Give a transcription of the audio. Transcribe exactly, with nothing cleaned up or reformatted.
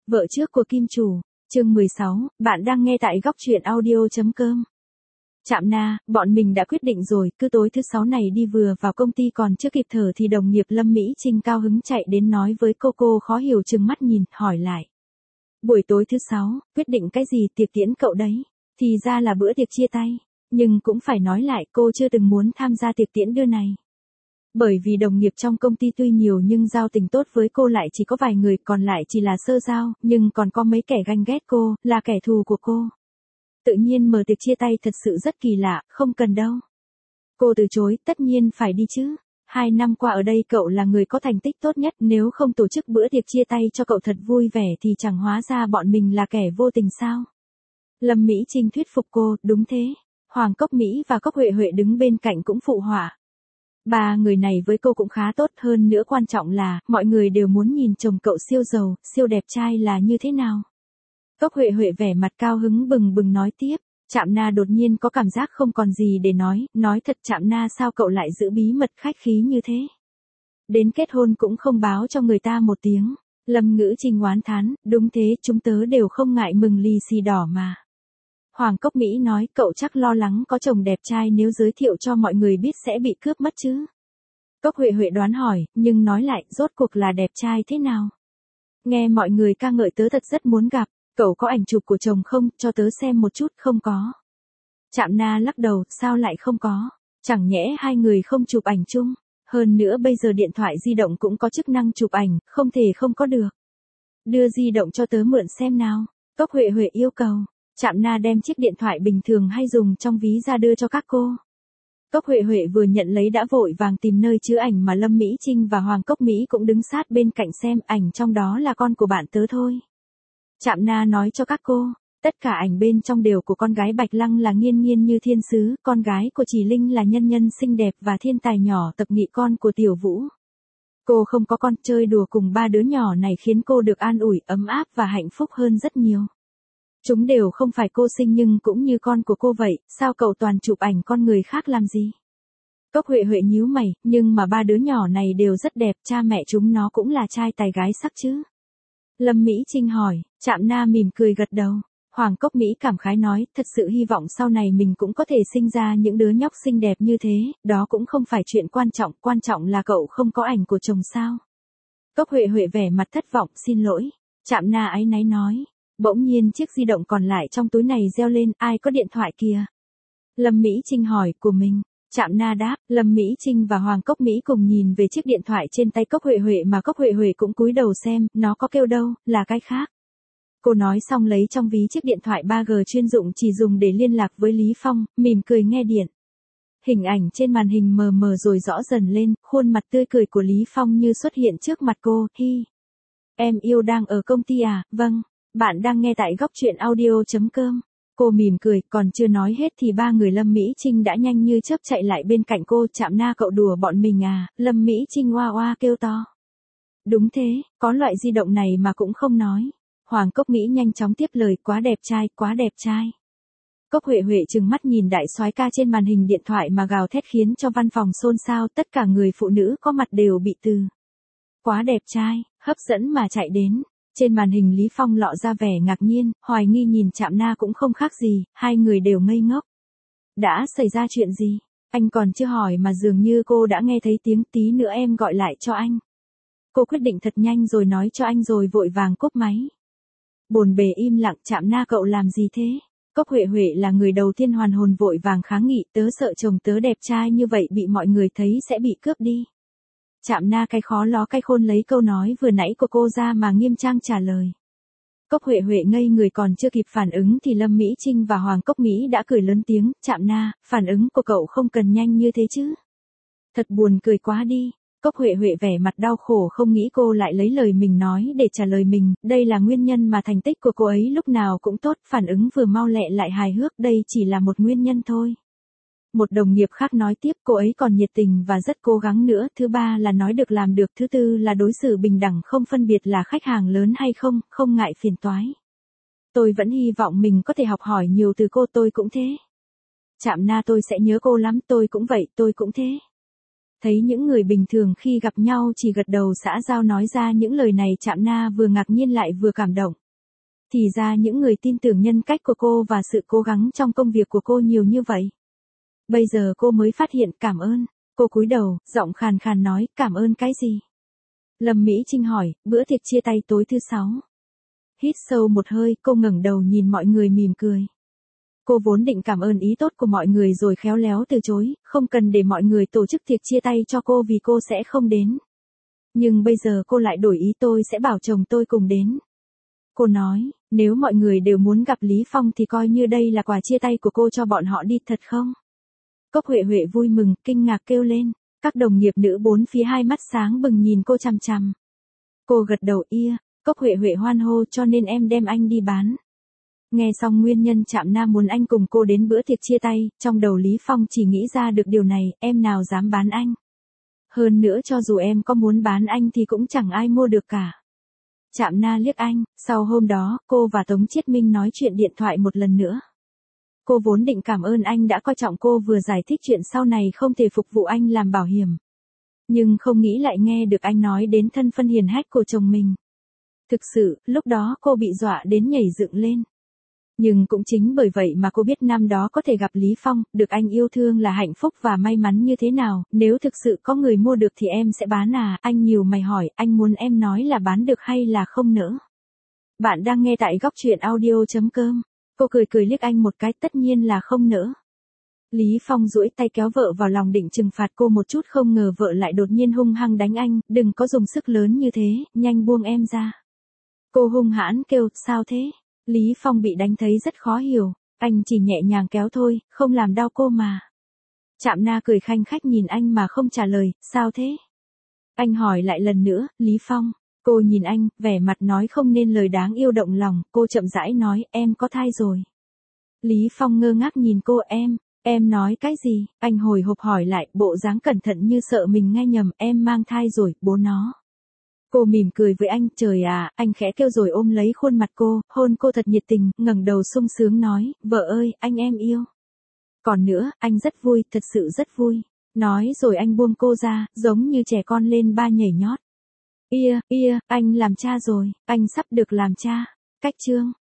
Vợ trước của Kim Chủ, chương mười sáu, bạn đang nghe tại góc truyện audio.com. Trạm Na, bọn mình đã quyết định rồi, cứ tối thứ sáu này đi. Vừa vào công ty còn chưa kịp thở thì đồng nghiệp Lâm Mỹ Trinh cao hứng chạy đến nói với cô. Cô khó hiểu trừng mắt nhìn, hỏi lại. Buổi tối thứ sáu, quyết định cái gì? Tiệc tiễn cậu đấy. Thì ra là bữa tiệc chia tay. Nhưng cũng phải nói lại, cô chưa từng muốn tham gia tiệc tiễn đưa này. Bởi vì đồng nghiệp trong công ty tuy nhiều nhưng giao tình tốt với cô lại chỉ có vài người, còn lại chỉ là sơ giao, nhưng còn có mấy kẻ ganh ghét cô, là kẻ thù của cô. Tự nhiên mở tiệc chia tay thật sự rất kỳ lạ, không cần đâu. Cô từ chối, tất nhiên phải đi chứ. Hai năm qua ở đây cậu là người có thành tích tốt nhất, nếu không tổ chức bữa tiệc chia tay cho cậu thật vui vẻ thì chẳng hóa ra bọn mình là kẻ vô tình sao. Lâm Mỹ Trinh thuyết phục cô, đúng thế. Hoàng Cốc Mỹ và Cốc Huệ Huệ đứng bên cạnh cũng phụ họa. Ba người này với cô cũng khá tốt, hơn nữa quan trọng là, mọi người đều muốn nhìn chồng cậu siêu giàu, siêu đẹp trai là như thế nào. Cốc Huệ Huệ vẻ mặt cao hứng bừng bừng nói tiếp. Trạm Na đột nhiên có cảm giác không còn gì để nói, nói thật Trạm Na sao cậu lại giữ bí mật khách khí như thế. Đến kết hôn cũng không báo cho người ta một tiếng. Lâm Ngữ Trinh oán thán, đúng thế, chúng tớ đều không ngại mừng lì xì đỏ mà. Hoàng Cốc Mỹ nói, cậu chắc lo lắng có chồng đẹp trai nếu giới thiệu cho mọi người biết sẽ bị cướp mất chứ. Cốc Huệ Huệ đoán hỏi, nhưng nói lại, rốt cuộc là đẹp trai thế nào? Nghe mọi người ca ngợi tớ thật rất muốn gặp, cậu có ảnh chụp của chồng không, cho tớ xem một chút. Không có. Trạm Na lắc đầu, sao lại không có? Chẳng nhẽ hai người không chụp ảnh chung? Hơn nữa bây giờ điện thoại di động cũng có chức năng chụp ảnh, không thể không có được. Đưa di động cho tớ mượn xem nào. Cốc Huệ Huệ yêu cầu. Trạm Na đem chiếc điện thoại bình thường hay dùng trong ví ra đưa cho các cô. Cốc Huệ Huệ vừa nhận lấy đã vội vàng tìm nơi chứa ảnh mà Lâm Mỹ Trinh và Hoàng Cốc Mỹ cũng đứng sát bên cạnh xem, ảnh trong đó là con của bạn tớ thôi. Trạm Na nói cho các cô, tất cả ảnh bên trong đều của con gái Bạch Lăng là nghiên nghiên như thiên sứ, con gái của Chỉ Linh là nhân nhân xinh đẹp và thiên tài nhỏ Tập Nghị con của Tiểu Vũ. Cô không có con, chơi đùa cùng ba đứa nhỏ này khiến cô được an ủi, ấm áp và hạnh phúc hơn rất nhiều. Chúng đều không phải cô sinh nhưng cũng như con của cô vậy, sao cậu toàn chụp ảnh con người khác làm gì? Cốc Huệ Huệ nhíu mày, nhưng mà ba đứa nhỏ này đều rất đẹp, cha mẹ chúng nó cũng là trai tài gái sắc chứ? Lâm Mỹ Trinh hỏi. Trạm Na mỉm cười gật đầu. Hoàng Cốc Mỹ cảm khái nói, thật sự hy vọng sau này mình cũng có thể sinh ra những đứa nhóc xinh đẹp như thế, đó cũng không phải chuyện quan trọng, quan trọng là cậu không có ảnh của chồng sao? Cốc Huệ Huệ vẻ mặt thất vọng, xin lỗi. Trạm Na áy náy nói. Bỗng nhiên chiếc di động còn lại trong túi này reo lên, ai có điện thoại kìa? Lâm Mỹ Trinh hỏi, của mình. Trạm Na đáp, Lâm Mỹ Trinh và Hoàng Cốc Mỹ cùng nhìn về chiếc điện thoại trên tay Cốc Huệ Huệ mà Cốc Huệ Huệ cũng cúi đầu xem, nó có kêu đâu, là cái khác. Cô nói xong lấy trong ví chiếc điện thoại ba G chuyên dụng chỉ dùng để liên lạc với Lý Phong, mỉm cười nghe điện. Hình ảnh trên màn hình mờ mờ rồi rõ dần lên, khuôn mặt tươi cười của Lý Phong như xuất hiện trước mặt cô, hi. Em yêu đang ở công ty à? Vâng. Bạn đang nghe tại góc truyện audio.com. Cô mỉm cười, còn chưa nói hết thì ba người Lâm Mỹ Trinh đã nhanh như chớp chạy lại bên cạnh cô. Trạm Na cậu đùa bọn mình à? Lâm Mỹ Trinh oa oa kêu to. Đúng thế, có loại di động này mà cũng không nói. Hoàng Cốc Mỹ nhanh chóng tiếp lời, quá đẹp trai, quá đẹp trai. Cốc Huệ Huệ trừng mắt nhìn đại soái ca trên màn hình điện thoại mà gào thét khiến cho văn phòng xôn xao, tất cả người phụ nữ có mặt đều bị từ quá đẹp trai, hấp dẫn mà chạy đến. Trên màn hình Lý Phong lọ ra vẻ ngạc nhiên, hoài nghi nhìn Trạm Na cũng không khác gì, hai người đều ngây ngốc. Đã xảy ra chuyện gì? Anh còn chưa hỏi mà dường như cô đã nghe thấy tiếng, tí nữa em gọi lại cho anh. Cô quyết định thật nhanh rồi nói cho anh rồi vội vàng cúp máy. Bồn bề im lặng, Trạm Na cậu làm gì thế? Cốc Huệ Huệ là người đầu tiên hoàn hồn vội vàng kháng nghị, tớ sợ chồng tớ đẹp trai như vậy bị mọi người thấy sẽ bị cướp đi. Trạm Na cái khó ló cái khôn lấy câu nói vừa nãy của cô ra mà nghiêm trang trả lời. Cốc Huệ Huệ ngây người còn chưa kịp phản ứng thì Lâm Mỹ Trinh và Hoàng Cốc Mỹ đã cười lớn tiếng, Trạm Na, phản ứng của cậu không cần nhanh như thế chứ. Thật buồn cười quá đi. Cốc Huệ Huệ vẻ mặt đau khổ không nghĩ cô lại lấy lời mình nói để trả lời mình, đây là nguyên nhân mà thành tích của cô ấy lúc nào cũng tốt, phản ứng vừa mau lẹ lại hài hước, đây chỉ là một nguyên nhân thôi. Một đồng nghiệp khác nói tiếp, cô ấy còn nhiệt tình và rất cố gắng nữa, thứ ba là nói được làm được, thứ tư là đối xử bình đẳng không phân biệt là khách hàng lớn hay không, không ngại phiền toái. Tôi vẫn hy vọng mình có thể học hỏi nhiều từ cô, tôi cũng thế. Trạm Na tôi sẽ nhớ cô lắm, tôi cũng vậy, tôi cũng thế. Thấy những người bình thường khi gặp nhau chỉ gật đầu xã giao nói ra những lời này, Trạm Na vừa ngạc nhiên lại vừa cảm động. Thì ra những người tin tưởng nhân cách của cô và sự cố gắng trong công việc của cô nhiều như vậy. Bây giờ cô mới phát hiện. Cảm ơn. Cô cúi đầu, giọng khàn khàn nói, cảm ơn cái gì? Lâm Mỹ Trinh hỏi, bữa tiệc chia tay tối thứ sáu. Hít sâu một hơi, cô ngẩng đầu nhìn mọi người mỉm cười. Cô vốn định cảm ơn ý tốt của mọi người rồi khéo léo từ chối, không cần để mọi người tổ chức tiệc chia tay cho cô vì cô sẽ không đến. Nhưng bây giờ cô lại đổi ý, tôi sẽ bảo chồng tôi cùng đến. Cô nói, nếu mọi người đều muốn gặp Lý Phong thì coi như đây là quà chia tay của cô cho bọn họ đi, thật không? Cốc Huệ Huệ vui mừng, kinh ngạc kêu lên. Các đồng nghiệp nữ bốn phía hai mắt sáng bừng nhìn cô chằm chằm. Cô gật đầu ia, Cốc Huệ Huệ hoan hô, cho nên em đem anh đi bán. Nghe xong nguyên nhân Trạm Na muốn anh cùng cô đến bữa tiệc chia tay, trong đầu Lý Phong chỉ nghĩ ra được điều này, em nào dám bán anh. Hơn nữa cho dù em có muốn bán anh thì cũng chẳng ai mua được cả. Trạm Na liếc anh, sau hôm đó, cô và Tống Chiết Minh nói chuyện điện thoại một lần nữa. Cô vốn định cảm ơn anh đã coi trọng cô, vừa giải thích chuyện sau này không thể phục vụ anh làm bảo hiểm. Nhưng không nghĩ lại nghe được anh nói đến thân phân hiền hách của chồng mình. Thực sự, lúc đó cô bị dọa đến nhảy dựng lên. Nhưng cũng chính bởi vậy mà cô biết năm đó có thể gặp Lý Phong, được anh yêu thương là hạnh phúc và may mắn như thế nào. Nếu thực sự có người mua được thì em sẽ bán à? Anh nhíu mày hỏi, anh muốn em nói là bán được hay là không nữa? Bạn đang nghe tại góc truyện audio chấm com. Cô cười cười liếc anh một cái, tất nhiên là không nữa. Lý Phong duỗi tay kéo vợ vào lòng định trừng phạt cô một chút, không ngờ vợ lại đột nhiên hung hăng đánh anh, đừng có dùng sức lớn như thế, nhanh buông em ra. Cô hung hãn kêu, sao thế? Lý Phong bị đánh thấy rất khó hiểu, anh chỉ nhẹ nhàng kéo thôi, không làm đau cô mà. Trạm Na cười khanh khách nhìn anh mà không trả lời, sao thế? Anh hỏi lại lần nữa, Lý Phong. Cô nhìn anh, vẻ mặt nói không nên lời, đáng yêu động lòng, cô chậm rãi nói, em có thai rồi. Lý Phong ngơ ngác nhìn cô, em, em nói cái gì? Anh hồi hộp hỏi lại, bộ dáng cẩn thận như sợ mình nghe nhầm, em mang thai rồi, bố nó. Cô mỉm cười với anh, trời à, anh khẽ kêu rồi ôm lấy khuôn mặt cô, hôn cô thật nhiệt tình, ngẩng đầu sung sướng nói, vợ ơi, anh em yêu. Còn nữa, anh rất vui, thật sự rất vui. Nói rồi anh buông cô ra, giống như trẻ con lên ba nhảy nhót. Ia, ia, anh làm cha rồi, anh sắp được làm cha. Cách chương.